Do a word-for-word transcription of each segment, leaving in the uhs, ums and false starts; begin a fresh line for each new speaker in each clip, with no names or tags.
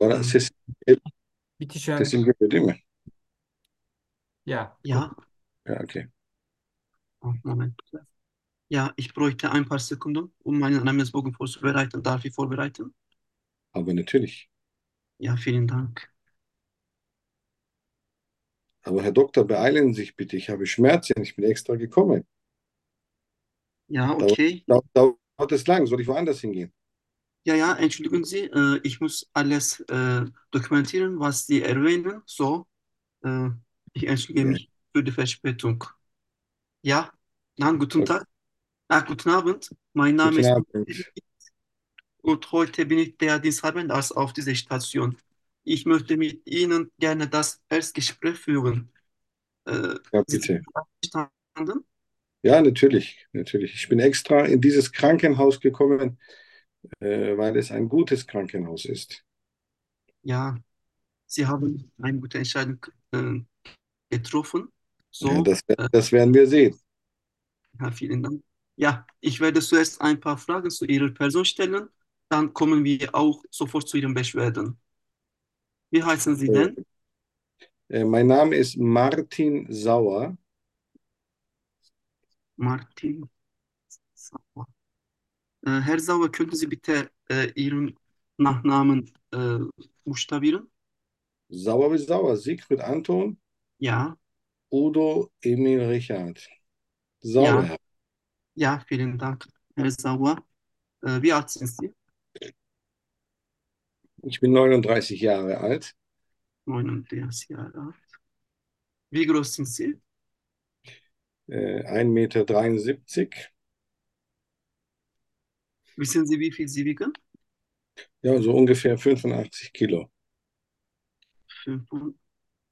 Bana
Hm,
sesim,
Bitişen.
sesim geliyor değil mi?
Ja, gut.
Ja,
Ja, okay.
oh, Moment. Ja, ich bräuchte ein paar Sekunden, um meinen Anamnesbogen vorzubereiten. Darf ich vorbereiten?
Aber natürlich.
Ja, vielen Dank.
Aber Herr Doktor, beeilen Sie sich bitte. Ich habe Schmerzen. Ich bin extra gekommen.
Ja,
Dauert,
okay.
dauert, dauert es lang? Soll ich woanders hingehen?
Ja, ja, entschuldigen Sie, äh, ich muss alles äh, dokumentieren, was Sie erwähnen. So, äh, ich entschuldige
Ja.
mich für die Verspätung. Ja, dann guten
Okay.
Tag. Ah, guten Abend. Mein Name
Guten
ist
Abend.
und heute bin ich der Diensthabende Arzt auf dieser Station. Ich möchte mit Ihnen gerne das Erstgespräch führen. Äh,
Ja,
Sie sind
bitte.
einverstanden?
Ja, natürlich, natürlich. Ich bin extra in dieses Krankenhaus gekommen, äh, weil es ein gutes Krankenhaus ist.
Ja, Sie haben eine gute Entscheidung äh, getroffen.
Ja,
So,
das,
äh,
das werden wir sehen.
ja, vielen Dank. Ja, ich werde zuerst ein paar Fragen zu Ihrer Person stellen. Dann kommen wir auch sofort zu Ihren Beschwerden. Wie heißen Sie denn?
Äh, äh, mein Name ist Martin Sauer.
Martin Sauer. Äh, Herr Sauer, könnten Sie bitte äh, Ihren Nachnamen äh, buchstabieren?
Sauer wie Sauer. Siegfried Anton,
Ja,
Udo, Emil, Richard.
ja,
Sauer.
ja, vielen Dank, Herr Sauer. Äh, wie alt sind Sie?
Ich bin neununddreißig Jahre alt,
neununddreißig Jahre alt. Wie groß sind Sie?
äh, ein Meter dreiundsiebzig.
Wissen Sie, wie viel Sie wiegen?
Ja, so ungefähr fünfundachtzig Kilo.
fünfundachtzig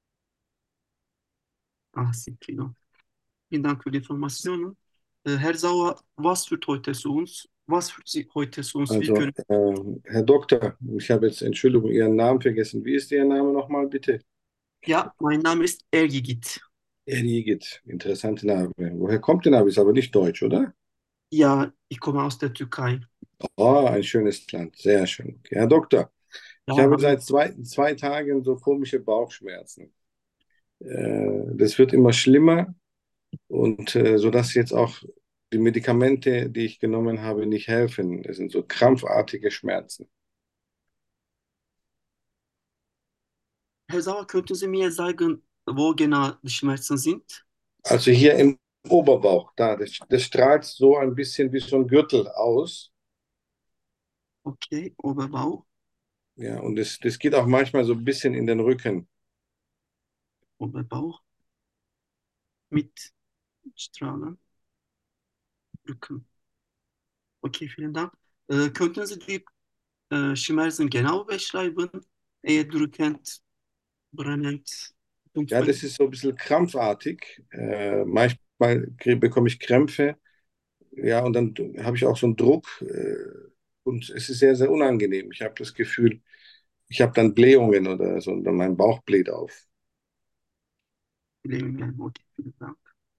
Kilo. Vielen Dank für die Informationen. Äh, Herr Sauer, was führt heute zu uns? Was führt Sie heute zu uns? Wie
Also,
können...
äh, Herr Doktor, ich habe jetzt, Entschuldigung, Ihren Namen vergessen. Wie ist Ihr Name nochmal, bitte?
Ja, mein Name ist Ergigit.
Erligit. Interessante Name. Woher kommt der Name? Ist aber nicht deutsch, oder?
Ja, ich komme aus der Türkei.
Oh, ein schönes Land. Sehr schön. Okay. Herr Doktor,
Ja,
ich habe
hallo.
seit zwei, zwei Tagen so komische Bauchschmerzen. Äh, das wird immer schlimmer und äh, sodass jetzt auch die Medikamente, die ich genommen habe, nicht helfen. Das sind so krampfartige Schmerzen.
Herr Sauer, könnten Sie mir sagen, wo genau die Schmerzen sind?
Also hier im Oberbauch, da, das, das strahlt so ein bisschen wie so ein Gürtel aus.
Okay, Oberbauch,
Ja, und das, das geht auch manchmal so ein bisschen in den Rücken.
Oberbauch mit Strahlen, Rücken. Okay, vielen Dank. Äh, könnten Sie die äh, Schmerzen genau beschreiben? Eher drückend, brennend,
Ja,
dunkel.
das ist so ein bisschen krampfartig. Äh, manchmal krieg, bekomme ich Krämpfe. Ja, und dann habe ich auch so einen Druck. Äh, und es ist sehr, sehr unangenehm. Ich habe das Gefühl, ich habe dann Blähungen oder so, und mein Bauch bläht auf.
Lähmungen. Okay, vielen Dank.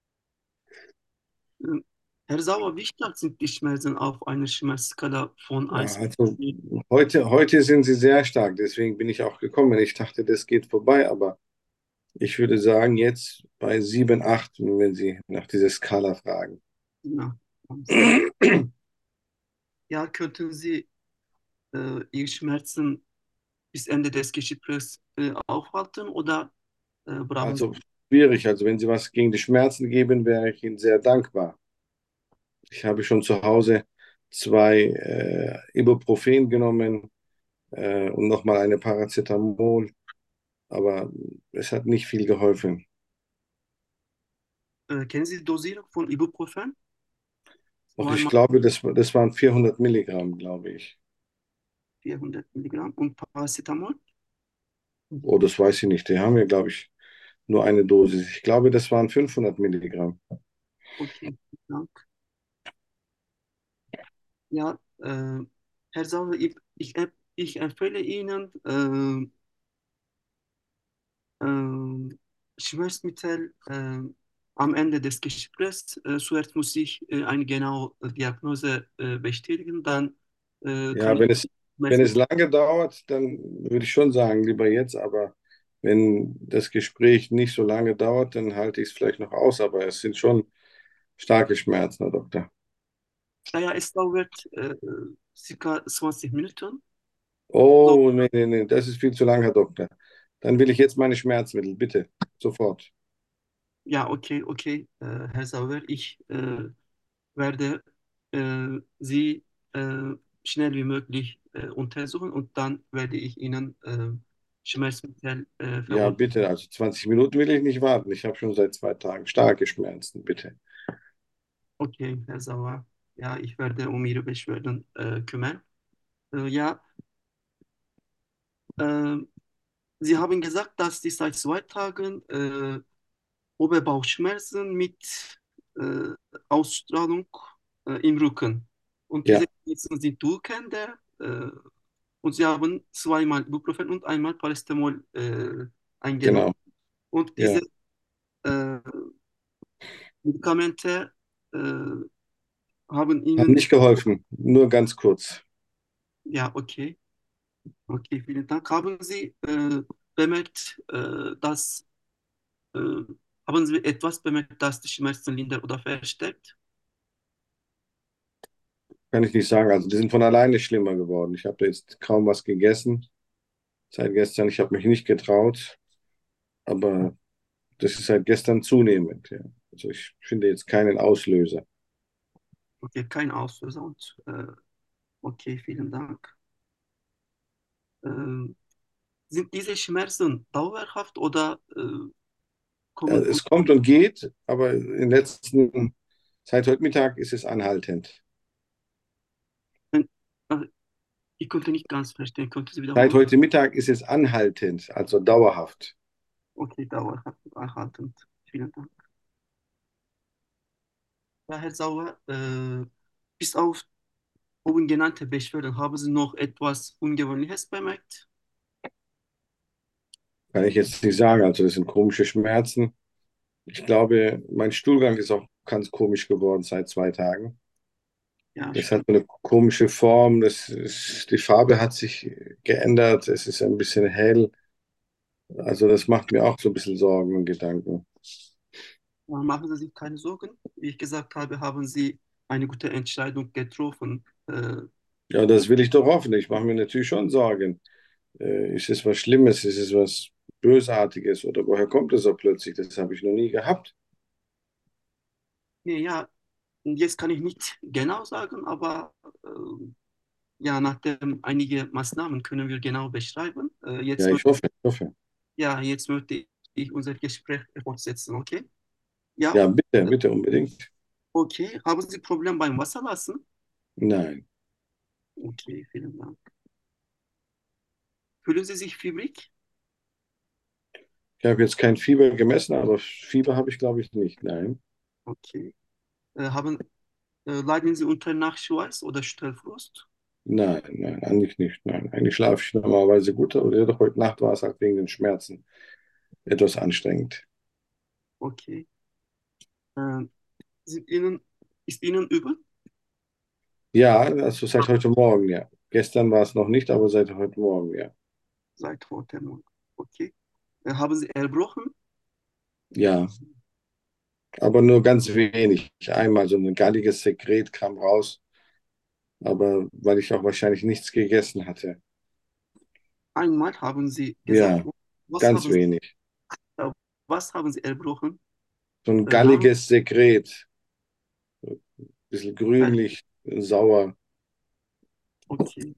Ähm, Herr Sauer, wie stark sind die Schmerzen auf einer Schmerzskala von
Ja,
eins bis
also
zehn?
heute, heute sind sie sehr stark, deswegen bin ich auch gekommen. Ich dachte, das geht vorbei, aber ich würde sagen, jetzt bei sieben, acht, wenn Sie nach dieser Skala fragen.
Ja, eins. Ja, könnten Sie äh, Ihre Schmerzen bis Ende des Gesprächs äh, aufhalten oder äh, brauchen
Also
Sie?
schwierig. Also wenn Sie was gegen die Schmerzen geben, wäre ich Ihnen sehr dankbar. Ich habe schon zu Hause zwei äh, Ibuprofen genommen äh, und nochmal eine Paracetamol, aber es hat nicht viel geholfen.
Äh, kennen Sie die Dosierung von Ibuprofen?
Auch ich
Zweimal
glaube, das, das waren vierhundert Milligramm, glaube ich.
vierhundert Milligramm und Paracetamol?
Oh, das weiß ich nicht. Die haben wir, glaube ich, nur eine Dosis. Ich glaube, das waren fünfhundert Milligramm.
Okay, vielen Dank. Ja, äh, Herr Sauer, ich, ich, ich empfehle Ihnen äh, äh, Schmerzmittel äh, am Ende des Gesprächs. Äh, zuerst muss ich äh, eine genaue Diagnose äh, bestätigen, dann äh, kann
Ja,
ich
wenn es, wenn
Schmerzen.
es lange dauert, dann würde ich schon sagen, lieber jetzt, aber wenn das Gespräch nicht so lange dauert, dann halte ich es vielleicht noch aus, aber es sind schon starke Schmerzen, Herr Doktor.
Naja, es dauert äh, circa zwanzig Minuten. So,
Oh, nee, nee, nee, das ist viel zu lang, Herr Doktor. Dann will ich jetzt meine Schmerzmittel, bitte, sofort.
ja, okay, okay, äh, Herr Sauer, ich äh, werde äh, Sie äh, schnell wie möglich äh, untersuchen und dann werde ich Ihnen äh, Schmerzmittel äh,
Ja,
verordnen.
bitte, also zwanzig Minuten will ich nicht warten. Ich habe schon seit zwei Tagen starke Schmerzen, bitte.
Okay, Herr Sauer, ja, ich werde um Ihre Beschwerden äh, kümmern. Äh, ja, äh, Sie haben gesagt, dass Sie seit zwei Tagen äh, Oberbauchschmerzen mit äh, Ausstrahlung äh, im Rücken. Und diese
Ja,
Schmerzen sind durchgehende äh, und Sie haben zweimal Ibuprofen und einmal Paracetamol äh, eingenommen.
genau.
Und
Ja,
diese äh, Medikamente äh, haben
hat
Ihnen,
nicht geholfen, nur ganz kurz.
ja, okay, okay, vielen Dank. Haben Sie äh, bemerkt, äh, dass, äh, haben Sie etwas bemerkt, das die Schmerzen lindert oder verstärkt?
Kann ich nicht sagen. Also die sind von alleine schlimmer geworden. Ich habe jetzt kaum was gegessen seit gestern. Ich habe mich nicht getraut, aber das ist seit gestern zunehmend. Ja. Also ich finde jetzt keinen Auslöser.
Okay, kein Auslöser und äh, okay, vielen Dank. Ähm, sind diese Schmerzen dauerhaft oder äh,
Ja,
kommen und
es kommt und geht, aber in letzten, seit heute Mittag ist es anhaltend.
äh, ich konnte nicht ganz verstehen, könnte Sie
Seit
wiederholen?
heute Mittag ist es anhaltend, also dauerhaft.
Okay, dauerhaft erhaltend. Vielen Dank. Ja, Herr Sauer, äh, bis auf oben genannte Beschwerden haben Sie noch etwas Ungewöhnliches bemerkt?
Kann ich jetzt nicht sagen. Also das sind komische Schmerzen. Ich glaube, mein Stuhlgang ist auch ganz komisch geworden seit zwei Tagen.
Ja,
Das hat
Stuhl.
so eine komische Form. Das ist, die Farbe hat sich geändert. Es ist ein bisschen hell. Also das macht mir auch so ein bisschen Sorgen und Gedanken.
Machen Sie sich keine Sorgen. Wie ich gesagt habe, haben Sie eine gute Entscheidung getroffen. Äh,
Ja, das will ich doch hoffen. Ich mache mir natürlich schon Sorgen. Äh, ist es was Schlimmes? Ist es was Bösartiges? Oder woher kommt es so plötzlich? Das habe ich noch nie gehabt.
nee, ja, jetzt kann ich nicht genau sagen, aber äh, ja, nachdem einige Maßnahmen können wir genau beschreiben. Äh,
Ja,
jetzt, mö-
ich hoffe, ich hoffe.
ja, jetzt möchte ich unser Gespräch fortsetzen, okay? Ja,
Ja, bitte, bitte unbedingt.
okay. Haben Sie Problem beim Wasserlassen?
Nein.
Okay, vielen Dank. Fühlen Sie sich fiebrig?
Ich habe jetzt kein Fieber gemessen, aber Fieber habe ich, glaube ich, nicht. Nein.
Okay. Äh, haben, äh, leiden Sie unter Nachtschweiß oder Stellfrost?
Nein, nein, eigentlich nicht. Nein, eigentlich schlafe ich normalerweise gut, aber doch heute Nacht war es halt wegen den Schmerzen etwas anstrengend.
Okay. Äh, sind Ihnen, ist Ihnen übel?
Ja, also seit heute Morgen, ja. Gestern war es noch nicht, aber seit heute Morgen, ja.
Seit heute Morgen. Okay. Äh, haben Sie erbrochen?
Ja, aber nur ganz wenig. Einmal so ein galliges Sekret kam raus, aber weil ich auch wahrscheinlich nichts gegessen hatte.
Einmal haben Sie gesagt.
Ja,
Was
ganz
haben Sie,
wenig.
äh, was haben Sie erbrochen?
So ein
Äh, Namen?
galliges Sekret, ein bisschen
Äh,
grünlich, sauer.
okay.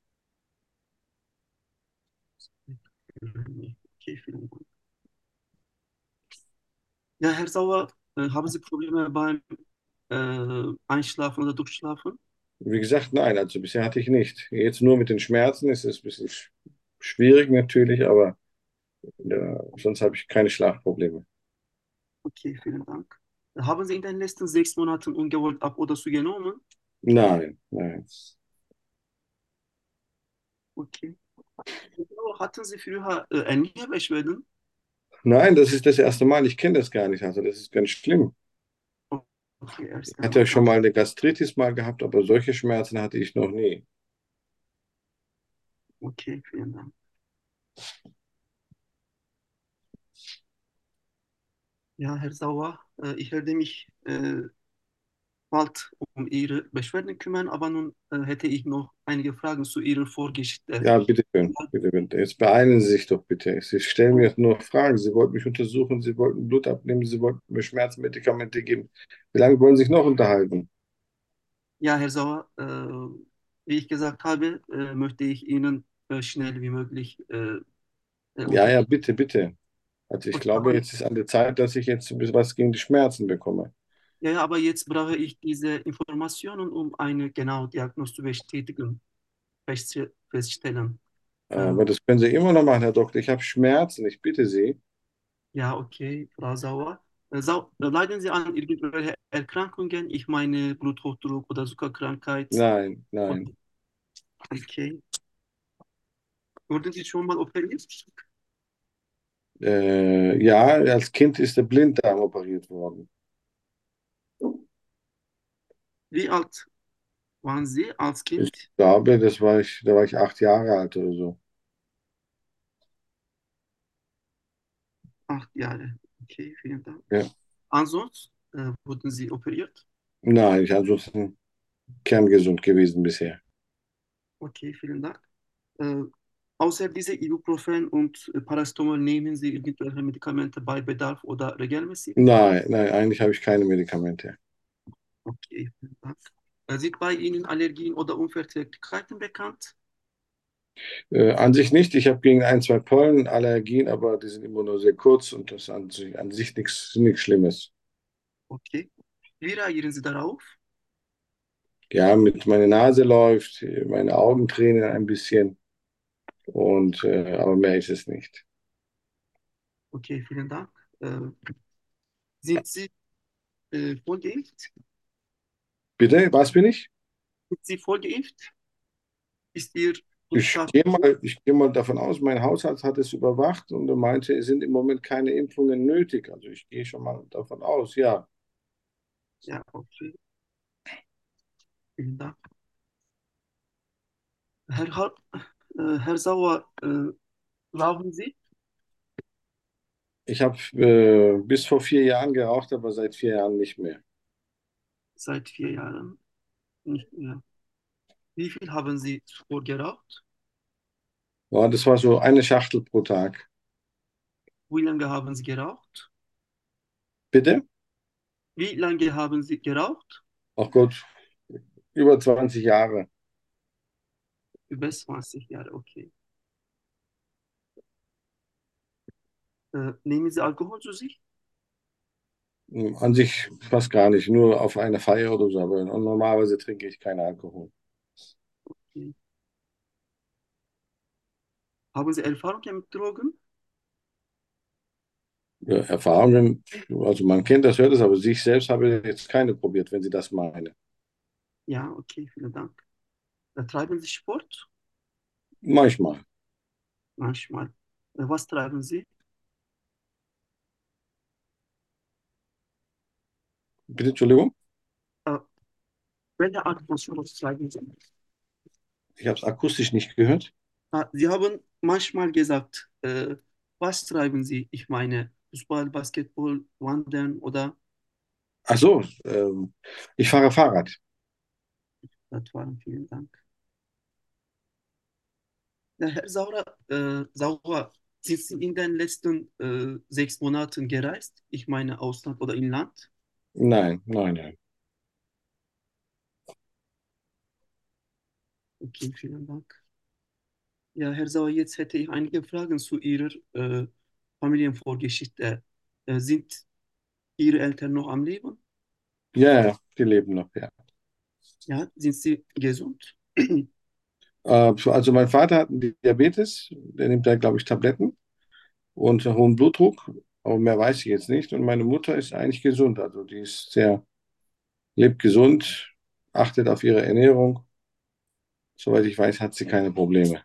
Okay, vielen Dank. Ja, Herr Sauer, äh, haben Sie Probleme beim äh, Einschlafen oder Durchschlafen?
Wie gesagt, nein, also bisher hatte ich nicht. Jetzt nur mit den Schmerzen ist es ein bisschen sch- schwierig natürlich, aber ja, sonst habe ich keine Schlafprobleme.
Okay, vielen Dank. Haben Sie in den letzten sechs Monaten ungewollt ab oder zugenommen?
Nein, nein.
Okay. Also, hatten Sie früher äh, ähnliche Beschwerden?
Nein, das ist das erste Mal. Ich kenne das gar nicht. Also das ist ganz schlimm.
Okay,
Ich
erst
hatte
einmal.
schon
Dann.
mal eine Gastritis mal gehabt, aber solche Schmerzen hatte ich noch nie.
Okay, vielen Dank. Ja, Herr Sauer, äh, ich werde mich äh, bald um Ihre Beschwerden kümmern, aber nun äh, hätte ich noch einige Fragen zu Ihrer Vorgeschichte.
Ja, bitte schön, bitte, bitte. Jetzt beeilen Sie sich doch bitte. Sie stellen mir nur Fragen. Sie wollten mich untersuchen, Sie wollten Blut abnehmen, Sie wollten mir Schmerzmedikamente geben. Wie lange wollen Sie sich noch unterhalten?
Ja, Herr Sauer, äh, wie ich gesagt habe, äh, möchte ich Ihnen äh, schnell wie möglich äh, äh,
Ja,
unter.
ja, bitte, bitte. Also ich
Okay,
glaube,
aber,
jetzt ist an der Zeit, dass ich jetzt ein bisschen was gegen die Schmerzen bekomme.
ja, ja, aber jetzt brauche ich diese Informationen, um eine genaue Diagnose zu bestätigen, festste- feststellen. Äh,
Aber das können Sie immer noch machen, Herr Doktor. Ich habe Schmerzen, ich bitte Sie.
ja, okay, Frau Sauer. Äh, Sau äh, leiden Sie an irgendwelchen Erkrankungen? Ich meine Bluthochdruck oder Zuckerkrankheit?
Nein,
Und,
nein.
okay. Wurden Sie schon mal operiert?
Äh, ja, als Kind ist der Blinddarm operiert worden.
Wie alt waren Sie als
Ich
Kind?
glaube, das war ich, da war ich acht Jahre alt oder so.
Acht Jahre. Okay, vielen Dank.
Ja.
Ansonsten äh, wurden Sie operiert?
Nein, ich ansonsten kerngesund gewesen bisher.
Okay, vielen Dank. Äh, außer diese Ibuprofen und äh, Paracetamol nehmen Sie irgendwelche Medikamente bei Bedarf oder regelmäßig?
Nein, nein, eigentlich habe ich keine Medikamente.
Okay, vielen Dank. Äh, sind bei Ihnen Allergien oder Unverträglichkeiten bekannt?
Äh, an sich nicht. Ich habe gegen ein, zwei Pollen Allergien, aber die sind immer nur sehr kurz und das an sich, an sich nichts, nichts Schlimmes.
Okay. Wie reagieren Sie darauf?
Ja, mit meine Nase läuft, meine Augen tränen ein bisschen und äh, aber mehr ist es nicht.
Okay, vielen Dank. Äh, sind Sie äh, vollgeimpft?
Bitte, was bin ich?
Sind Sie vollgeimpft? Ist Ihr
Ich
Impfstatus
gehe
hoch?
mal, ich gehe mal davon aus, mein Hausarzt hat es überwacht und er meinte, es sind im Moment keine Impfungen nötig. Also ich gehe schon mal davon aus, ja.
Ja, okay, vielen Dank. Herr, Har äh, Herr Sauer, äh, rauchen Sie
Ich habe äh, bis vor vier Jahren geraucht, aber seit vier Jahren nicht mehr.
seit vier Jahren nicht mehr? Wie viel haben Sie zuvor geraucht?
Ja, das war so eine Schachtel pro Tag.
Wie lange haben Sie geraucht?
Bitte?
Wie lange haben Sie geraucht?
Ach Gott, über zwanzig Jahre.
Über zwanzig Jahre, okay. Äh, nehmen Sie Alkohol zu sich?
Hm, an sich fast gar nicht, nur auf eine Feier oder so, aber normalerweise trinke ich keinen Alkohol.
Okay. Haben Sie Erfahrungen mit Drogen?
Ja, Erfahrungen, also man kennt das, hört es, aber sich selbst habe ich jetzt keine probiert, wenn Sie das meinen.
Ja, okay, vielen Dank. Äh, treiben Sie Sport?
Manchmal.
Manchmal. Äh, was treiben Sie?
Bitte, Entschuldigung,
Äh, welche Art von Sport treiben Sie?
ich habe es akustisch nicht gehört.
Ah, Sie haben manchmal gesagt, äh, was treiben Sie? Ich meine, Fußball, Basketball, Wandern oder
Ach so, ähm, ich fahre Fahrrad.
Radfahren. Vielen Dank. Ja, Herr Sauer, äh, Sauer, sind Sie in den letzten äh, sechs Monaten gereist? Ich meine, Ausland oder Inland?
Nein, nein, nein.
Okay, vielen Dank. Ja, Herr Sauer, jetzt hätte ich einige Fragen zu Ihrer äh, Familienvorgeschichte. Äh, sind Ihre Eltern noch am Leben?
Ja, ja, die leben noch, ja.
Ja, sind Sie gesund?
Äh, also mein Vater hat einen Diabetes, der nimmt da, glaube ich, Tabletten und hohen Blutdruck, aber mehr weiß ich jetzt nicht. Und meine Mutter ist eigentlich gesund, also die ist sehr, lebt gesund, achtet auf ihre Ernährung. Soweit ich weiß, hat sie keine Probleme.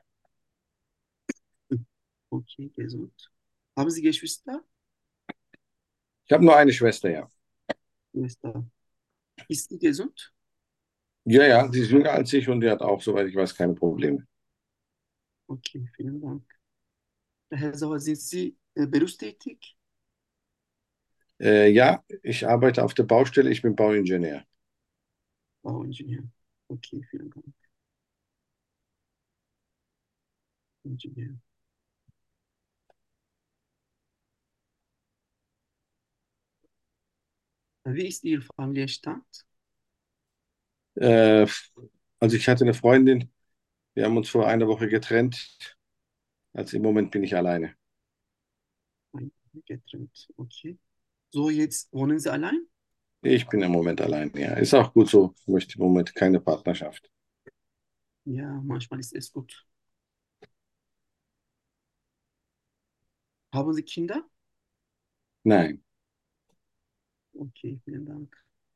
Okay, gesund. Haben Sie Geschwister?
Ich habe nur eine Schwester, ja.
Schwester. Ist sie gesund?
Ja, ja, sie ist jünger als ich und die hat auch, soweit ich weiß, keine Probleme.
Okay, vielen Dank. Herr Sauer, sind Sie äh, berufstätig?
Äh, ja, ich arbeite auf der Baustelle, ich bin Bauingenieur.
Bauingenieur. Okay, vielen Dank. Ingenieur. Äh, Wie ist Ihr Familienstand?
Äh, also ich hatte eine Freundin, wir haben uns vor einer Woche getrennt. Also im Moment bin ich alleine.
Ein- Getrennt. Okay. So, jetzt wohnen Sie allein?
Ich bin im Moment alleine, ja. Ist auch gut so. Ich möchte im Moment keine Partnerschaft.
Ja, manchmal ist es gut. Haben Sie Kinder?
Nein.
Okay, vielen Dank.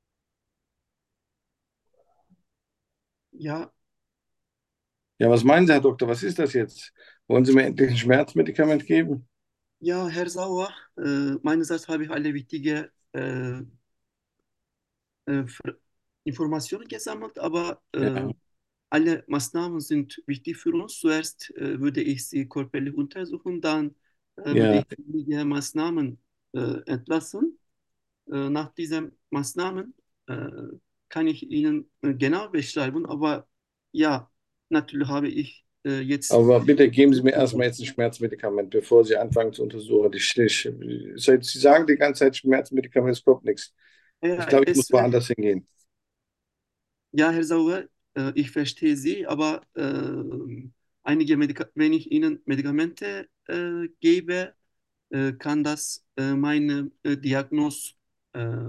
Ja,
Ja, was meinen Sie, Herr Doktor? Was ist das jetzt? Wollen Sie mir endlich ein Schmerzmedikament geben?
ja, Herr Sauer, äh, meinerseits habe ich alle wichtige äh, äh, Ver- Informationen gesammelt, aber äh,
Ja,
alle Maßnahmen sind wichtig für uns. Zuerst äh, würde ich Sie körperlich untersuchen, dann äh, würde
ja,
ich einige Maßnahmen äh, entlassen. Äh, nach diesen Maßnahmen äh, kann ich Ihnen äh, genau beschreiben, aber ja, natürlich habe ich äh, jetzt.
aber bitte geben Sie mir erstmal jetzt ein Schmerzmedikament, bevor Sie anfangen zu untersuchen. Ich, ich, Sie sagen die ganze Zeit Schmerzmedikament, es kommt nichts. Ich
Ja,
glaube, ich muss
es wird,
woanders hingehen.
ja, Herr Sauer, äh, ich verstehe Sie, aber äh, einige Medika wenn ich Ihnen Medikamente äh, gebe, äh, kann das äh, meine äh, Diagnose, äh,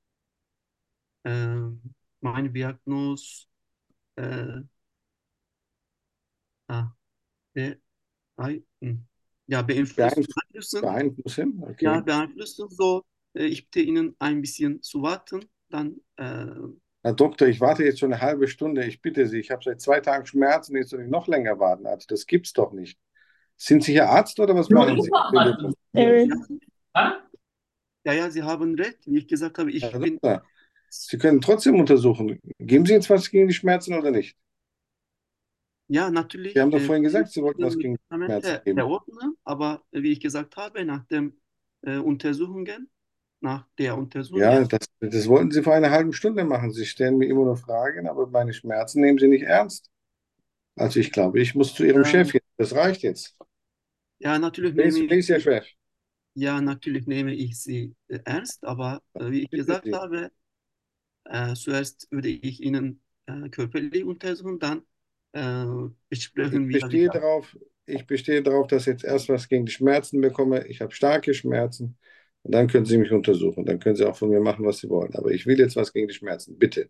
äh, meine Diagnose äh, ah, be, ei- hm. ja, beeinflussen.
Beeinflussen,
beeinflussen.
beeinflussen,
Ja,
okay.
beeinflussen. So, äh, ich bitte Ihnen ein bisschen zu warten. Dann, äh,
Herr Doktor, ich warte jetzt schon eine halbe Stunde. Ich bitte Sie, ich habe seit zwei Tagen Schmerzen, jetzt soll ich noch länger warten. Also das gibt's doch nicht. Sind Sie hier Arzt oder was machen Sie?
ja,
Evet.
ja, ja, Sie haben recht. Wie ich gesagt habe,
Herr
ich bin,
Doktor, Sie können trotzdem untersuchen. Geben Sie jetzt was gegen die Schmerzen oder nicht?
ja,
Sie haben
natürlich
doch
äh,
vorhin
ich
gesagt, Sie wollten was gegen die Schmerzen
Medikamente
geben.
verordnen, aber äh, wie ich gesagt habe, nach den äh, Untersuchungen, nach der Untersuchung
Ja,
jetzt,
das, das wollten Sie vor einer halben Stunde machen. Sie stellen mir immer nur Fragen, aber meine Schmerzen nehmen Sie nicht ernst. Also ich glaube, ich muss zu Ihrem
äh,
Chef jetzt. Das reicht jetzt.
ja, natürlich
Wer
nehme
ist, wer
ich
ist Ihr
Sie,
Chef?
ja, natürlich nehme ich Sie äh, ernst, aber äh, wie ich
Bitte
gesagt
Sie.
habe, äh, zuerst würde ich Ihnen äh, körperlich untersuchen, dann äh,
Ich
besprechen wir
bestehe
wieder.
darauf, ich bestehe darauf, dass ich jetzt erst was gegen die Schmerzen bekomme. Ich habe starke Schmerzen. Und dann können Sie mich untersuchen. Dann können Sie auch von mir machen, was Sie wollen. Aber ich will jetzt was gegen die Schmerzen. Bitte.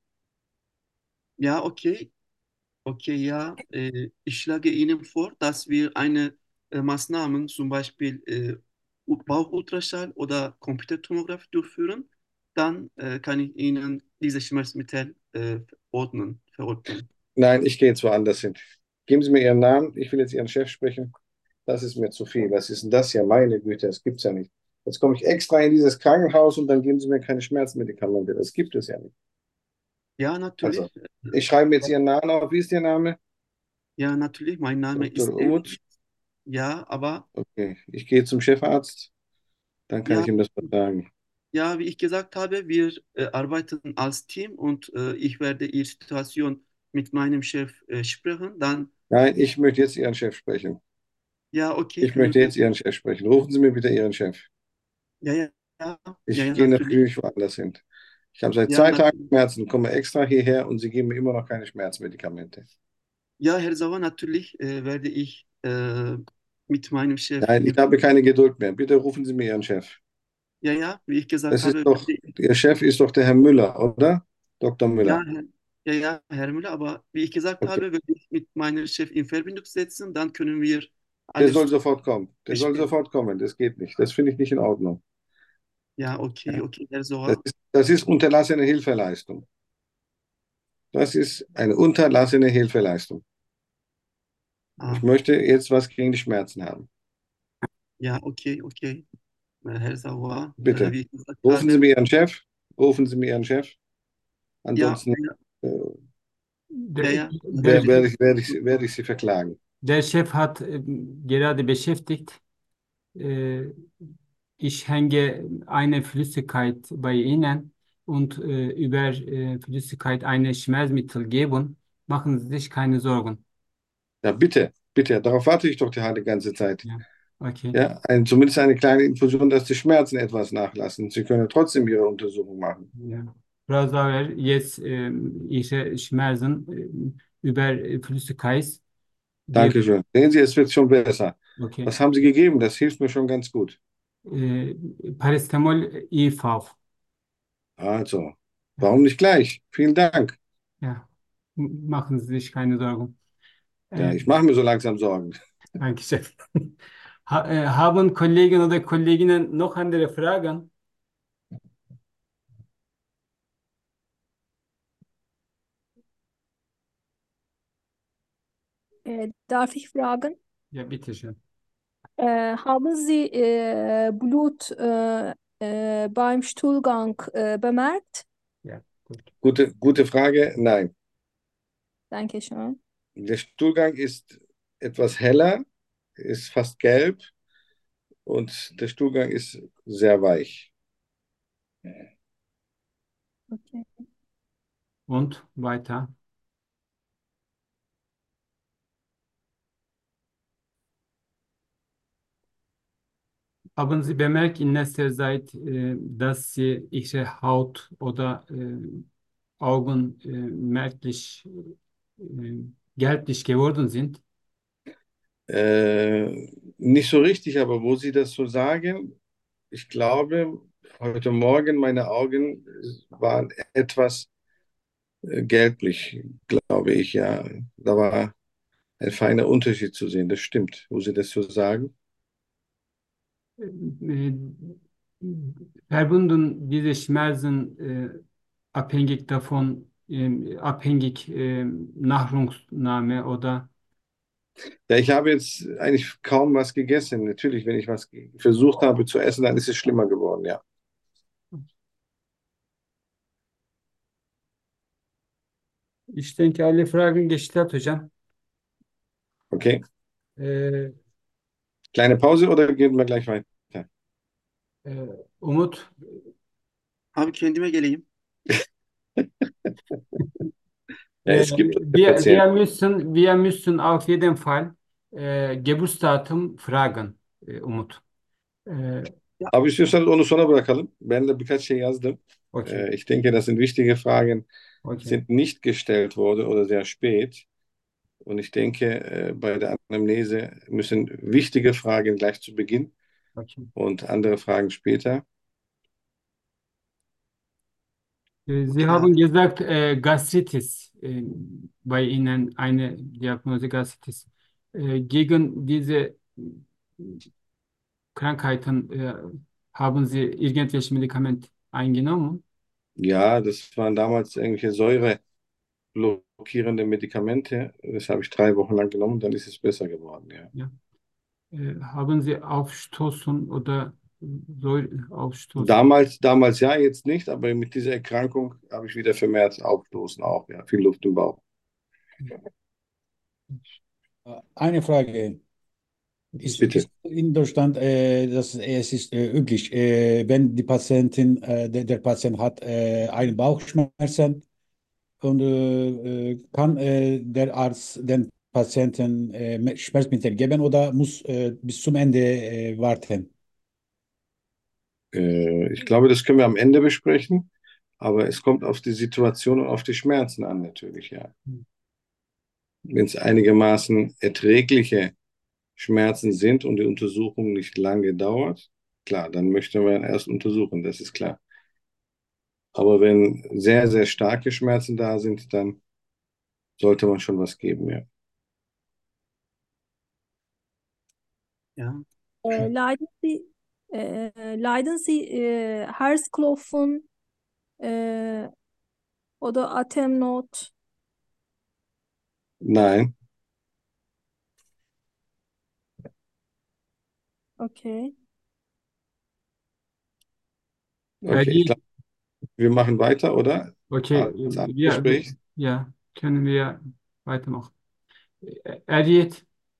Ja, okay. Okay, ja, äh, ich schlage Ihnen vor, dass wir eine äh, Maßnahmen, zum Beispiel äh, U- Bauchultraschall oder Computertomographie durchführen. Dann äh, kann ich Ihnen diese Schmerzmittel äh, verordnen, verordnen.
Nein, ich gehe jetzt woanders hin. Geben Sie mir Ihren Namen. Ich will jetzt Ihren Chef sprechen. Das ist mir zu viel. Was ist denn das hier? Meine Güte, das gibt's ja nicht. Jetzt komme ich extra in dieses Krankenhaus und dann geben Sie mir keine Schmerzmedikamente. Das gibt es ja nicht.
Ja,
Also,
natürlich. Äh,
ich schreibe mir jetzt Ihren Namen auf. Wie ist Ihr Name?
ja, natürlich. Mein Name
Doktor
ist
Umut.
Emin. Ja, aber
Okay, ich gehe zum Chefarzt. Dann kann
ja,
ich ihm das mal sagen.
ja, wie ich gesagt habe, wir äh, arbeiten als Team und äh, ich werde Ihre Situation mit meinem Chef äh, sprechen. Dann,
Nein, ich möchte jetzt Ihren Chef sprechen.
ja, okay,
Ich
können
möchte
wir.
jetzt Ihren Chef sprechen. Rufen Sie mir bitte Ihren Chef.
Ja, ja, ja, ja,
Ich
ja,
gehe
natürlich.
natürlich woanders hin. Ich habe seit
Ja,
zwei Tagen
natürlich.
Schmerzen, komme extra hierher und Sie geben mir immer noch keine Schmerzmedikamente.
Ja, Herr Sauer, natürlich äh, werde ich äh, mit meinem Chef
Nein, ich
in.
habe keine Geduld mehr. Bitte rufen Sie mir Ihren Chef.
Ja, ja, wie ich gesagt
Das ist
habe,
doch,
werde ich,
Ihr Chef ist doch der Herr Müller, oder? Doktor
ja,
Müller.
Herr, ja, ja, Herr Müller, aber wie ich gesagt
Okay.
habe, werde ich mit meinem Chef in Verbindung setzen, dann können wir
Der
alles
soll
zusammen
sofort kommen. Der soll
besprechen.
sofort kommen. Das geht nicht. Das finde ich nicht in Ordnung.
Ja, okay,
Ja?
okay, Herr
Das
Sauer.
ist, das ist unterlassene Hilfeleistung. Das ist eine unterlassene Hilfeleistung. Ich
Ah,
möchte jetzt was gegen die Schmerzen haben.
ja, okay, okay, äh, Herr Sauer, äh,
Bitte.
wie ich gesagt
Rufen Sie
habe,
mir Ihren Chef. Rufen Sie mir Ihren Chef.
ja,
Ansonsten
ja,
äh,
ja,
Der,
ja,
der,
wer-
natürlich.
werde ich, werde ich, werde ich Sie verklagen.
Der Chef hat äh, gerade beschäftigt. Äh, Ich hänge eine Flüssigkeit bei Ihnen und äh, über äh, Flüssigkeit eine Schmerzmittel geben. Machen Sie sich keine Sorgen.
Ja, bitte, bitte, darauf warte ich doch die ganze Zeit.
Ja, okay.
Ja, ein, zumindest eine kleine Infusion, dass die Schmerzen etwas nachlassen. Sie können trotzdem Ihre Untersuchung machen.
Ja. Frau Sauer, jetzt äh, Ihre Schmerzen äh, über äh, Flüssigkeit geben.
Dankeschön. Sehen Sie, es wird schon besser.
Okay.
Was haben Sie gegeben? Das hilft mir schon ganz gut.
Äh, Paracetamol I V.
Also, warum nicht gleich? Vielen Dank.
Ja, M- machen Sie sich keine Sorgen.
Ja,
Äh,
ich mache mir so langsam Sorgen.
Danke, Chef. Ha, äh, haben Kollegen oder Kolleginnen noch andere Fragen?
Äh, darf ich fragen?
Ja, bitteschön.
Äh, haben Sie äh, Blut äh, äh, beim Stuhlgang äh, bemerkt?
Ja, gut.
Gute, gute Frage. Nein.
Dankeschön.
Der Stuhlgang ist etwas heller, ist fast gelb und der Stuhlgang ist sehr weich.
Okay.
Und weiter. Haben Sie bemerkt in letzter Zeit, äh, dass Sie Ihre Haut oder äh, Augen äh, merklich äh, gelblich geworden sind?
Äh, nicht so richtig, aber wo Sie das so sagen, ich glaube, heute Morgen meine Augen waren etwas äh, gelblich, glaube ich, ja. Da war ein feiner Unterschied zu sehen, das stimmt, wo Sie das so sagen.
Äh, Verbunden diese Schmerzen äh, abhängig davon, äh, abhängig äh, Nahrungsnahme oder
Ja, ich habe jetzt eigentlich kaum was gegessen. Natürlich, wenn ich was ge- versucht habe zu essen, dann ist es schlimmer geworden, ja.
ich denke, alle Fragen gestellt, hocam.
Okay.
Äh,
Kleine Pause oder gehen wir gleich weiter?
äh, Umut,
Abi kendime geleyim.
Ja,
äh,
es gibt
wir,
Patienten.
wir müssen, wir müssen auf jeden Fall äh, Geburtsdatum fragen, äh, Umut. Äh,
Ya,
Abi istiyorsanız onu sona bırakalım. Ben de birkaç şey yazdım.
okay,
Äh, ich denke, das sind wichtige Fragen,
okay,
sind nicht gestellt worden oder sehr spät. Und ich denke, äh, bei der Anamnese müssen wichtige Fragen gleich zu Beginn
okay.
und andere Fragen später.
Äh, Sie
okey
haben
abi.
gesagt, äh, Gastritis, äh, bei Ihnen eine Diagnose Gastritis. Äh, gegen diese Krankheiten äh, haben Sie irgendwelche Medikamente eingenommen?
Ja, das waren damals irgendwelche säureblockierende Medikamente. Das habe ich drei Wochen lang genommen, dann ist es besser geworden, ja.
Ja. Äh, haben Sie Aufstoßen oder Säure, Aufstoßen?
Damals, damals ja, jetzt nicht, aber mit dieser Erkrankung habe ich wieder vermehrt Aufstoßen auch, ja, viel Luft im Bauch.
Eine Frage. Ist,
Bitteschön.
Bitte.
ist in Deutschland, äh, das, es ist äh, üblich, äh, wenn die Patientin, äh, der, der Patient hat äh, einen Bauchschmerzen und äh, äh, kann äh, der Arzt den Patienten äh, Schmerzmittel geben oder muss äh, bis zum Ende äh, warten?
Äh, ich glaube, das können wir am Ende besprechen, aber es kommt auf die Situation und auf die Schmerzen an, natürlich, ja. Wenn es einigermaßen erträgliche Schmerzen sind und die Untersuchung nicht lange dauert, klar, dann möchte man erst untersuchen, das ist klar. Aber wenn sehr, sehr starke Schmerzen da sind, dann sollte man schon was geben, ja.
Ja.
Äh, leiden Sie, äh, leiden Sie äh, Herzklopfen äh, oder Atemnot?
Nein,
Okay.
okay, ich glaube, wir machen weiter, oder?
Okay,
Als
wir,
Gespräch.
ja, können wir weitermachen. Äh, Eriyet,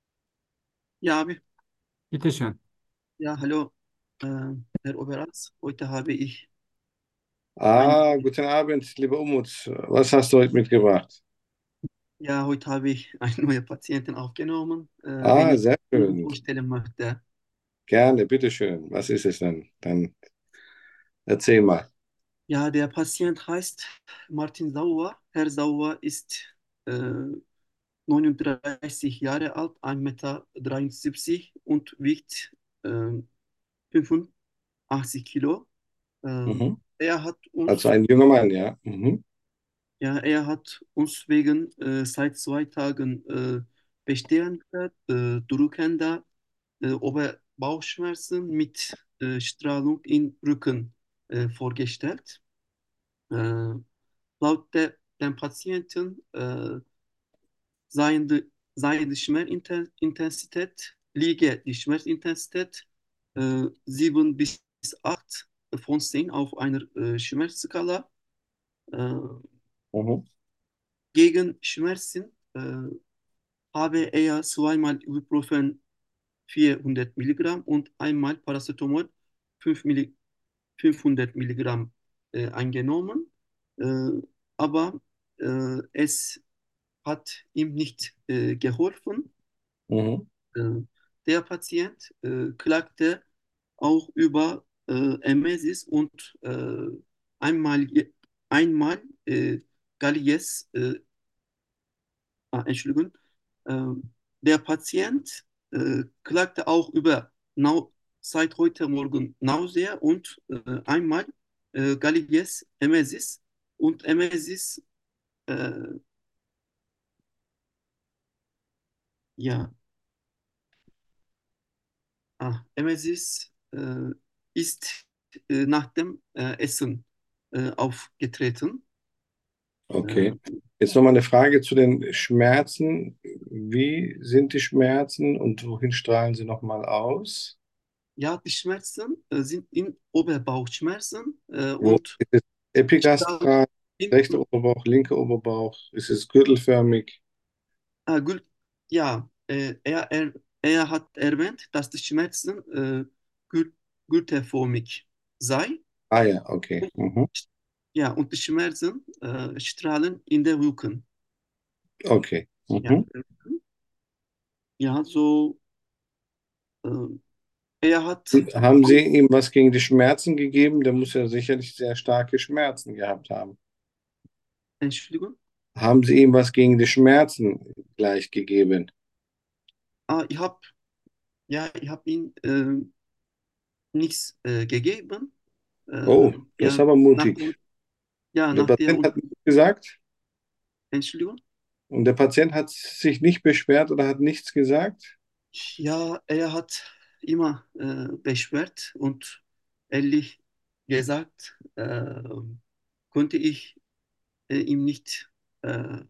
Ja, abi.
Bitte schön.
Ja, hallo, äh, Herr Oberaz. Heute habe ich ein,
Ah, guten Abend, lieber Umut. Was hast du heute mitgebracht?
ja, heute habe ich einen neuen Patienten aufgenommen, äh, den
Ah,
ich
sehr
Ihnen
schön.
vorstellen möchte.
Gerne, bitteschön. Was ist es denn? Dann erzähl mal.
Ja, der Patient heißt Martin Sauer. Herr Sauer ist äh, neununddreißig Jahre alt, ein Meter dreiundsiebzig und wiegt äh, fünfundachtzig Kilo. Ähm,
Mhm.
er hat
Also
uns
ein junger Mann, ja. Mhm.
Ja, er hat uns wegen äh, seit zwei Tagen äh, bestehender, äh, drückender äh, Oberbauchschmerzen mit äh, Strahlung im Rücken äh, vorgestellt. Äh, laut de, dem Patienten äh, seien die, sei die Schmerzintensität, liege die Schmerzintensität äh, sieben bis acht von zehn auf einer äh, Schmerzskala. Äh,
Mhm.
gegen Schmerzen äh, habe er zweimal Ibuprofen vierhundert Milligramm und einmal Paracetamol fünf Milli- fünfhundert Milligramm äh, eingenommen. Äh, aber äh, es hat ihm nicht äh, geholfen.
Mhm.
Äh, der Patient äh, klagte auch über äh, Emesis und äh, einmal, einmal äh, Gallies äh, ah, Entschuldigung, ähm, der Patient äh, klagte auch über Nau seit heute Morgen Nausea und äh, einmal äh, Galliges Emesis und Emesis, äh, ja, ah, Emesis äh, ist äh, nach dem äh, Essen äh, aufgetreten. Äh,
Okay. Jetzt nochmal eine Frage zu den Schmerzen. Wie sind die Schmerzen und wohin strahlen sie nochmal aus?
ja, die Schmerzen äh, sind in Oberbauchschmerzen äh,
Wo
und
ist es epigastral,
in
rechter Oberbauch, linker Oberbauch? Ist es gürtelförmig?
Ah, Gül, ja, äh, er, er, er hat erwähnt, dass die Schmerzen äh, gül gürtelförmig sei.
Ah ja, okay.
Und,
Mhm.
ja, und die Schmerzen äh, strahlen in der Rücken.
Okay.
Ja,
Mhm.
ja so, äh, er hat,
Haben Sie ihm was gegen die Schmerzen gegeben? Der muss ja sicherlich sehr starke Schmerzen gehabt haben.
Entschuldigung,
Haben Sie ihm was gegen die Schmerzen gleich gegeben?
ah, ich habe ja, ich hab ihm äh, nichts äh, gegeben. Äh,
Oh, das ist
ja,
aber
nach dem,
mutig.
ja,
Und der
nach der,
Patient
und,
hat nichts gesagt?
Entschuldigung.
Und der Patient hat sich nicht beschwert oder hat nichts gesagt?
Ja, er hat immer äh, beschwert und ehrlich gesagt, äh, konnte ich äh, ihm nicht äh,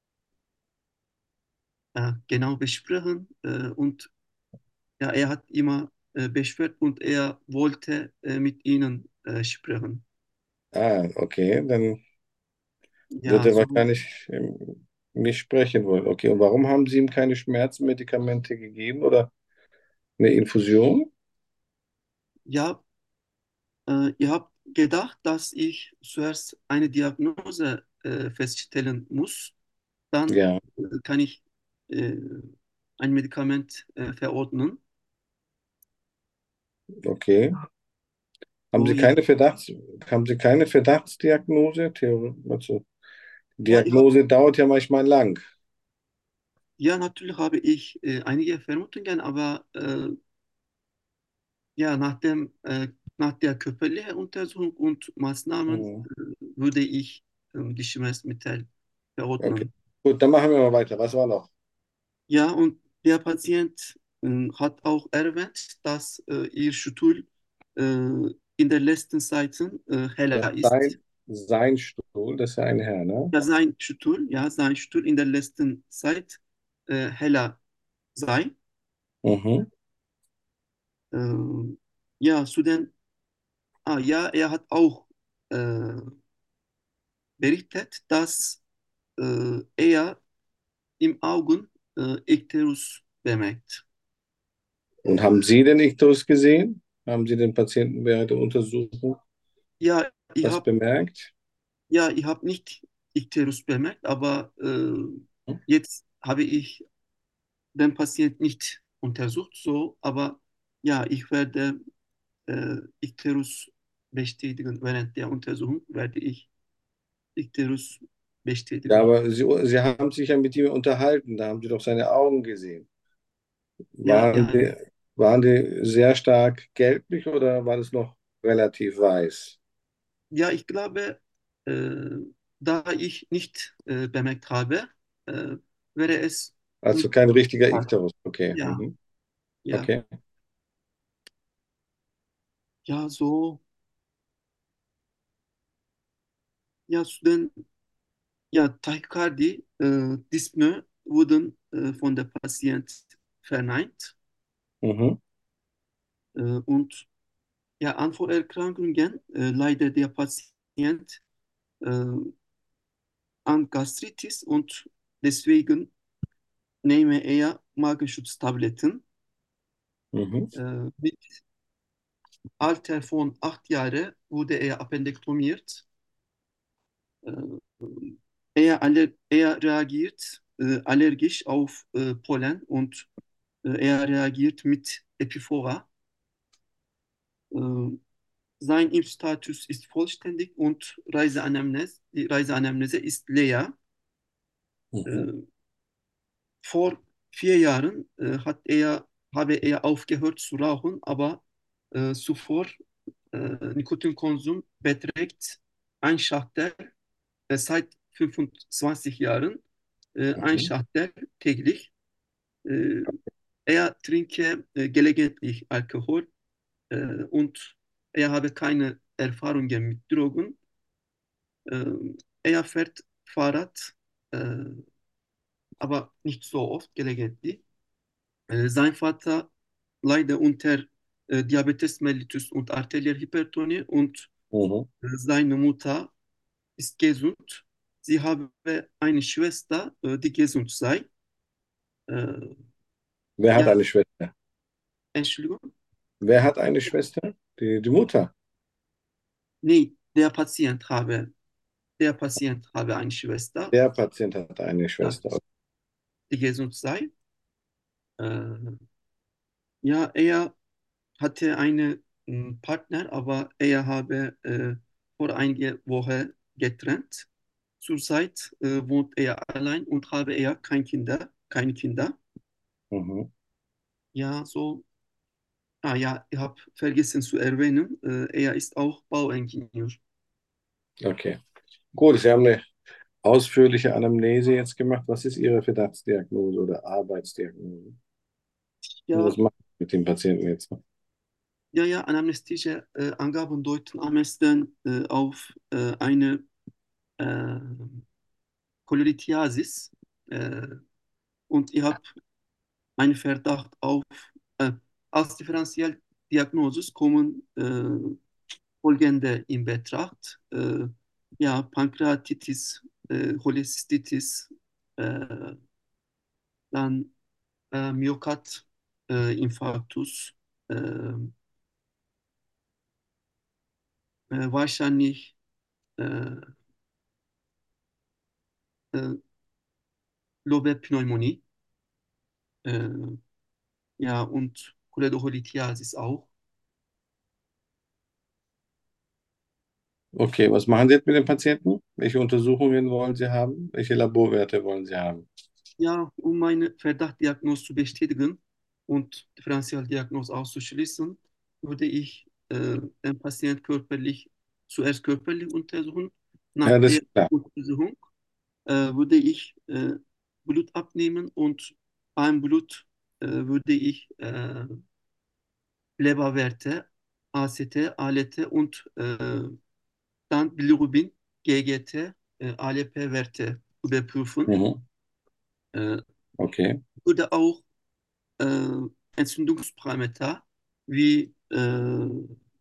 äh, genau besprechen. Äh, und ja, er hat immer äh, beschwert und er wollte äh, mit ihnen äh, sprechen.
Ah, okay, dann wird
Ja,
er
so,
wahrscheinlich ähm, nicht sprechen wollen. Okay, und warum haben Sie ihm keine Schmerzmedikamente gegeben oder eine Infusion?
ja, äh, ihr habt gedacht, dass ich zuerst eine Diagnose äh, feststellen muss. Dann
Ja,
äh, kann ich äh, ein Medikament äh, verordnen.
okay. Haben
So,
Sie
ja,
keine Verdachts, haben Sie keine Verdachtsdiagnose? Theorie, also,
ja, ich hab,
Diagnose dauert ja manchmal lang.
ja, natürlich habe ich äh, einige Vermutungen, aber äh, ja, nach dem, äh, nach der körperlichen Untersuchung und Maßnahmen
Mhm.
äh, würde ich ähm, die Schmerzmittel
Okay.
verordnen.
Gut, dann machen wir mal weiter. Was war noch?
Ja, und der Patient äh, hat auch erwähnt, dass äh, ihr Stuhl äh, in der letzten Zeit äh,
Das
heller
ist
ist.
sein, sein Stuhl, das ist ja ein Herr, ne?
Ja, sein Stuhl, ja, sein Stuhl in der letzten Zeit äh, heller sei.
Mhm.
Ähm, ja, zu den, ah, ja, er hat auch äh, berichtet, dass äh, er im Augen äh, Ikterus bemerkt.
Und haben Sie den Icterus gesehen? Haben Sie den Patienten während der Untersuchung
Ja, ich
was
habe
bemerkt?
ja, ich hab nicht Ikterus bemerkt, aber äh,
Hm?
jetzt habe ich den Patienten nicht untersucht, so, aber ja, ich werde äh, Ikterus bestätigen. Während der Untersuchung werde ich Ikterus
Ja,
bestätigen.
aber Sie, Sie haben sich ja mit ihm unterhalten, da haben Sie doch seine Augen gesehen.
Ja,
Waren
ja,
die, waren die sehr stark gelblich oder war das noch relativ weiß?
ja, ich glaube, äh, da ich nicht äh, bemerkt habe, äh, wäre es
Also
nicht.
kein richtiger Icterus. Okay.
Ja,
Mhm.
ja,
Okay.
ja, so, ja, zu den, ja, Tachykardie, äh, Dyspnoe wurden äh, von der Patient verneint
Mhm.
äh, und ja, an Vorerkrankungen äh, leidet der Patient äh, an Gastritis und deswegen nehme er Magenschutztabletten.
Mhm.
Äh, mit Alter von acht Jahren wurde er appendektomiert. Äh, er, aller, er reagiert äh, allergisch auf äh, Pollen und äh, er reagiert mit Epifora. Äh, sein Impfstatus ist vollständig und Reiseanamnese, die Reiseanamnese ist leer.
Mhm.
Äh, vor vier Jahren äh, hat er, habe er aufgehört zu rauchen, aber äh, zuvor äh, Nikotinkonsum beträgt ein Schachtel äh, seit fünfundzwanzig Jahren, äh, ein
Mhm.
Schachtel täglich. Äh, er trinke äh, gelegentlich Alkohol äh, und er habe keine Erfahrungen mit Drogen. Äh, er fährt Fahrrad, äh, aber nicht so oft, gelegentlich. Äh, sein Vater leidet unter äh, Diabetes mellitus und Arteriohypertonie und
Mhm.
äh, seine Mutter ist gesund. Sie habe eine Schwester, äh, die gesund sei. Äh,
Wer hat
ja,
eine Schwester?
Entschuldigung.
Wer hat eine Schwester? Die, die Mutter.
Nee, der Patient habe, der Patient habe eine Schwester,
Der Patient hat eine
ja,
Schwester.
die gesund sei. Äh, ja, er hatte einen mm, Partner, aber er habe äh, vor einiger Woche getrennt. Zurzeit äh, wohnt er allein und habe er kein Kinder, keine Kinder.
Mhm.
Ja, so, ah ja, ich habe vergessen zu erwähnen, äh, er ist auch Bauingenieur.
Okay. Gut, Sie haben eine ausführliche Anamnese jetzt gemacht. Was ist Ihre Verdachtsdiagnose oder Arbeitsdiagnose? Und was
Ja,
macht ihr mit dem Patienten jetzt?
ja, ja, anamnestische äh, Angaben deuten am besten äh, auf äh, eine äh, Cholelithiasis äh, und ich habe einen Verdacht auf, äh, als Differentialdiagnosis kommen äh, folgende in Betracht. Äh, ja, Pankreatitis, äh, Cholecystitis, äh, dann äh, Myokardinfarktus, äh, äh, wahrscheinlich äh, äh, Lobelpneumonie, äh, ja, und Choledocholithiasis auch.
Okay, was machen Sie jetzt mit dem Patienten? Welche Untersuchungen wollen Sie haben? Welche Laborwerte wollen Sie haben?
Ja, um meine Verdachtdiagnose zu bestätigen und Differentialdiagnose auszuschließen, würde ich äh, den Patienten körperlich, zuerst körperlich untersuchen. Nach
Ja, das
der
ist klar.
Untersuchung äh, würde ich äh, Blut abnehmen und beim Blut äh, würde ich äh, Leberwerte, A C T, A L T und äh, dann Bilirubin, G G T, äh, A L P-Werte überprüfen.
Mhm.
Äh,
Okay,
würde auch äh, Entzündungsparameter wie äh,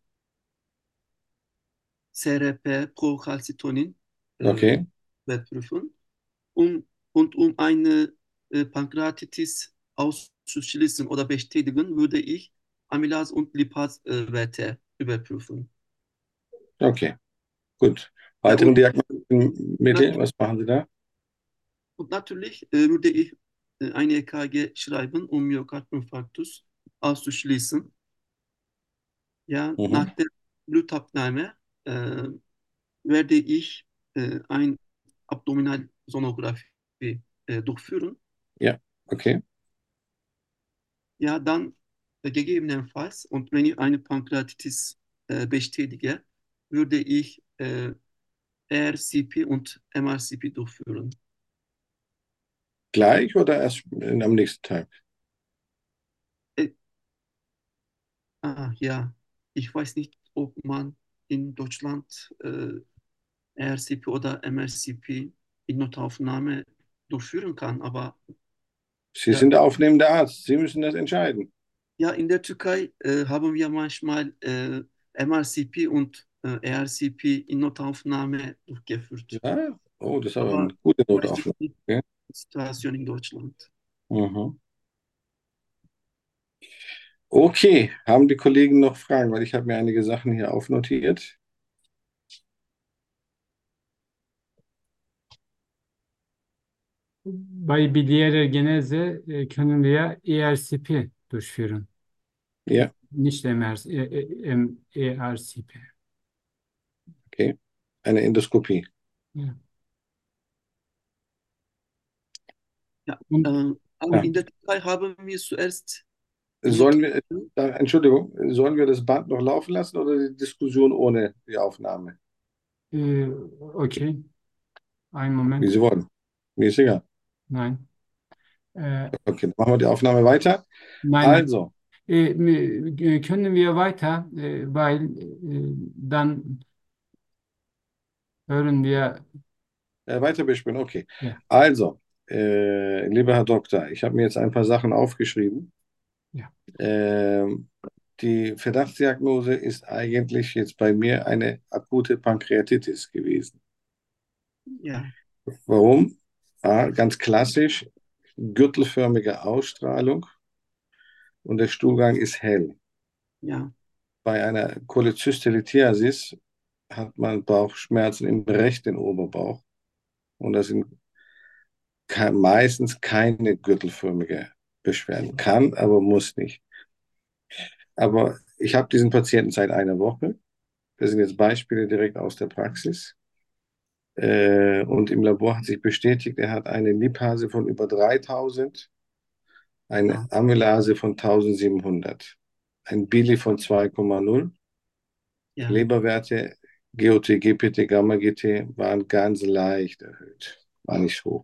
C R P, Procalcitonin äh,
okay.
überprüfen. Um, und um eine äh, Pankreatitis auszuschließen oder bestätigen, würde ich Amylase und Lipaswerte überprüfen.
Okay, gut.
Ja,
Weitere
und,
diagnostischen Mittel, was machen Sie da?
und natürlich äh, würde ich äh, eine E K G schreiben, um Myokardinfarktus auszuschließen. Ja,
Mhm.
nach der Blutabnahme äh, werde ich äh, ein Abdominalsonographie äh, durchführen.
Ja, okay.
Ja, dann äh, gegebenenfalls und wenn ich eine Pankreatitis äh, bestätige, würde ich äh, E R C P und M R C P durchführen.
Gleich oder erst am nächsten Tag?
Äh, ah, ja, ich weiß nicht, ob man in Deutschland äh, E R C P oder M R C P in Notaufnahme durchführen kann, aber
Sie
ja,
sind der aufnehmende Arzt. Sie müssen das entscheiden.
ja, in der Türkei äh, haben wir manchmal äh, M R C P und äh, E R C P in Notaufnahme durchgeführt.
Ja? Oh, das ist aber
Aber
eine gute
ich weiß
Notaufnahme.
nicht
Okay.
die Situation in Deutschland.
Mhm. Okay, haben die Kollegen noch Fragen? Weil ich habe mir einige Sachen hier aufnotiert.
Bei biliärer Genese e, können wir E R C P durchführen.
Ja,
Nicht M R, e, e, M- E R C P.
okay. Eine Endoskopie.
Ja.
Ja,
Und
äh, aber
Ja.
in der Türkei haben wir zuerst in
Sollen wir,
Notaufnahme.
äh, Entschuldigung, sollen wir das Band noch laufen lassen oder die Diskussion ohne die Aufnahme?
äh, okay, einen
Wie
Moment.
Sie wollen. Mir ist egal.
Nein. Äh,
Okay, dann machen wir die Aufnahme weiter.
nein, nein.
Also,
Äh, äh, können wir weiter, äh, weil äh, dann hören wir,
äh, weiter bespielen. Okay.
ja,
Also, äh, lieber Herr Doktor, ich habe mir jetzt ein paar Sachen aufgeschrieben.
ja,
Ähm, die Verdachtsdiagnose ist eigentlich jetzt bei mir eine akute Pankreatitis gewesen.
Ja,
Warum? A, ganz klassisch, gürtelförmige Ausstrahlung und der Stuhlgang ist hell.
ja,
Bei einer Cholecystelithiasis hat man Bauchschmerzen im rechten Oberbauch und das sind ke meistens keine gürtelförmige Beschwerden. Kann, aber muss nicht. Aber ich habe diesen Patienten seit einer Woche. Das sind jetzt Beispiele direkt aus der Praxis. Äh, und im Labor hat sich bestätigt, er hat eine Lipase von über dreitausend, eine
ja,
Amylase von eintausendsiebenhundert, ein Bili von zwei Komma null,
ja,
Leberwerte G O T, G P T, Gamma-G T waren ganz leicht erhöht, war nicht hoch.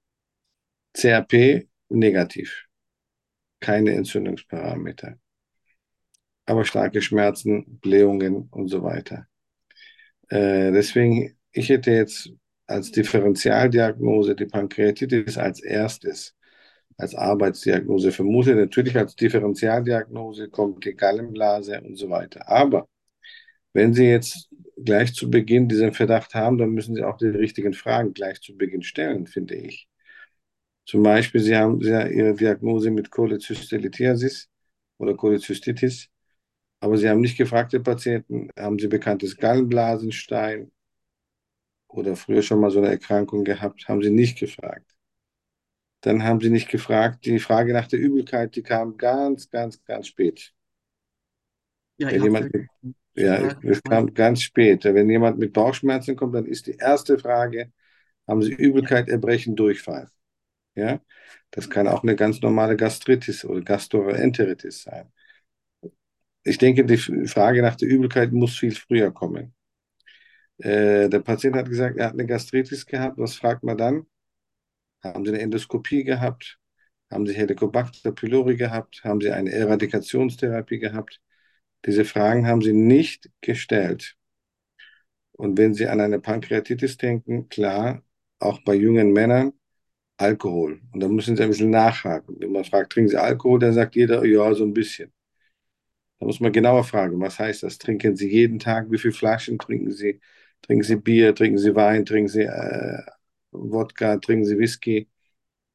C R P negativ, keine Entzündungsparameter, aber starke Schmerzen, Blähungen und so weiter. Äh, deswegen, ich hätte jetzt als Differentialdiagnose die Pankreatitis als erstes, als Arbeitsdiagnose vermutet. Natürlich als Differentialdiagnose kommt die Gallenblase und so weiter. Aber wenn Sie jetzt gleich zu Beginn diesen Verdacht haben, dann müssen Sie auch die richtigen Fragen gleich zu Beginn stellen, finde ich. Zum Beispiel, Sie haben ja Ihre Diagnose mit Cholecystelithiasis oder Cholecystitis, aber Sie haben nicht gefragt, den Patienten, haben Sie bekanntes Gallenblasenstein oder früher schon mal so eine Erkrankung gehabt, haben Sie nicht gefragt. Dann haben Sie nicht gefragt, die Frage nach der Übelkeit, die kam ganz, ganz, ganz spät.
ja, ich
Wenn jemand
habe
mit, ja,
gefragt,
das kam ganz spät. Wenn jemand mit Bauchschmerzen kommt, dann ist die erste Frage, haben Sie
ja,
Übelkeit, Erbrechen, Durchfall? Ja, das kann auch eine ganz normale Gastritis oder Gastroenteritis sein. Ich denke, die Frage nach der Übelkeit muss viel früher kommen. Äh, der Patient hat gesagt, er hat eine Gastritis gehabt. Was fragt man dann? Haben Sie eine Endoskopie gehabt? Haben Sie Helicobacter pylori gehabt? Haben Sie eine Eradikationstherapie gehabt? Diese Fragen haben Sie nicht gestellt. Und wenn Sie an eine Pankreatitis denken, klar, auch bei jungen Männern, Alkohol. Und da müssen Sie ein bisschen nachhaken. Wenn man fragt, trinken Sie Alkohol, dann sagt jeder, ja, so ein bisschen. Da muss man genauer fragen, was heißt das? Trinken Sie jeden Tag? Wie viele Flaschen trinken Sie? Trinken Sie Bier? Trinken Sie Wein? Trinken Sie äh, Wodka? Trinken Sie Whisky?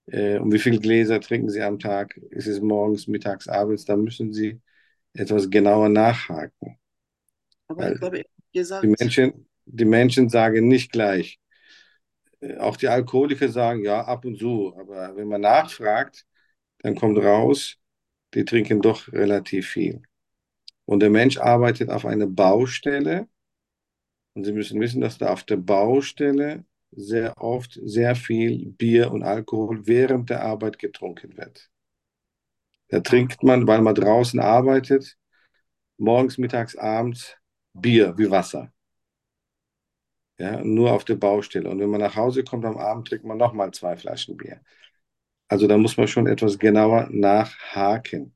Äh, und wie viele Gläser trinken Sie am Tag? Ist es morgens, mittags, abends? Da müssen Sie etwas genauer nachhaken.
Aber ich
Weil
glaube, er hat
die
gesagt,
Menschen, die Menschen sagen nicht gleich. Äh, Auch die Alkoholiker sagen ja ab und zu. Aber wenn man nachfragt, dann kommt raus, die trinken doch relativ viel. Und der Mensch arbeitet auf einer Baustelle. Und Sie müssen wissen, dass da auf der Baustelle sehr oft sehr viel Bier und Alkohol während der Arbeit getrunken wird. Da
ah,
trinkt man, weil man draußen arbeitet, morgens, mittags, abends Bier wie Wasser. Ja, nur auf der Baustelle. Und wenn man nach Hause kommt am Abend, trinkt man nochmal zwei Flaschen Bier. Also da muss man schon etwas genauer nachhaken.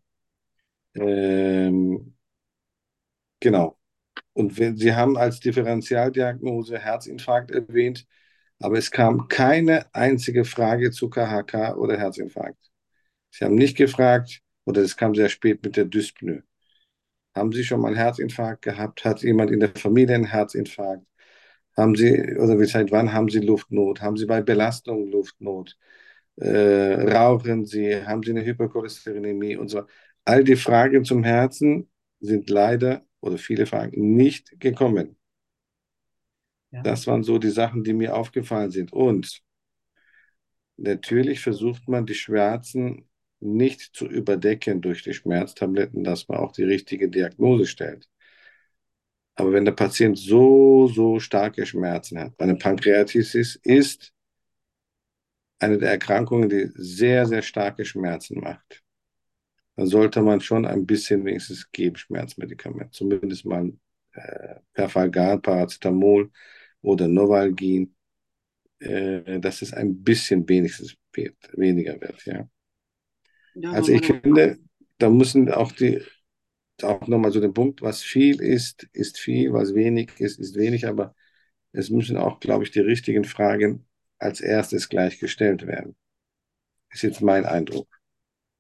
Ähm, genau. Und wenn, Sie haben als Differentialdiagnose Herzinfarkt erwähnt, aber es kam keine einzige Frage zu K H K oder Herzinfarkt. Sie haben nicht gefragt, oder es kam sehr spät mit der Dyspnoe. Haben Sie schon mal einen Herzinfarkt gehabt? Hat jemand in der Familie einen Herzinfarkt? Haben Sie, oder wie seit wann haben Sie Luftnot? Haben Sie bei Belastung Luftnot? Äh, rauchen Sie? Haben Sie eine Hypercholesterinämie und so? All die Fragen zum Herzen sind leider, oder viele Fragen, nicht gekommen.
ja,
Das waren so die Sachen, die mir aufgefallen sind. Und natürlich versucht man, die Schmerzen nicht zu überdecken durch die Schmerztabletten, dass man auch die richtige Diagnose stellt. Aber wenn der Patient so, so starke Schmerzen hat, eine Pankreatitis ist eine der Erkrankungen, die sehr, sehr starke Schmerzen macht, dann sollte man schon ein bisschen wenigstens geben, Schmerzmedikament. Zumindest mal äh, Perfalgan, Paracetamol oder Novalgin, äh, dass es ein bisschen wenigstens wird, weniger wird. Ja.
ja,
Also ich
normalerweise,
finde, da müssen auch die, auch nochmal so den Punkt, was viel ist, ist viel, was wenig ist, ist wenig, aber es müssen auch, glaube ich, die richtigen Fragen als erstes gleich gestellt werden. Ist jetzt mein Eindruck.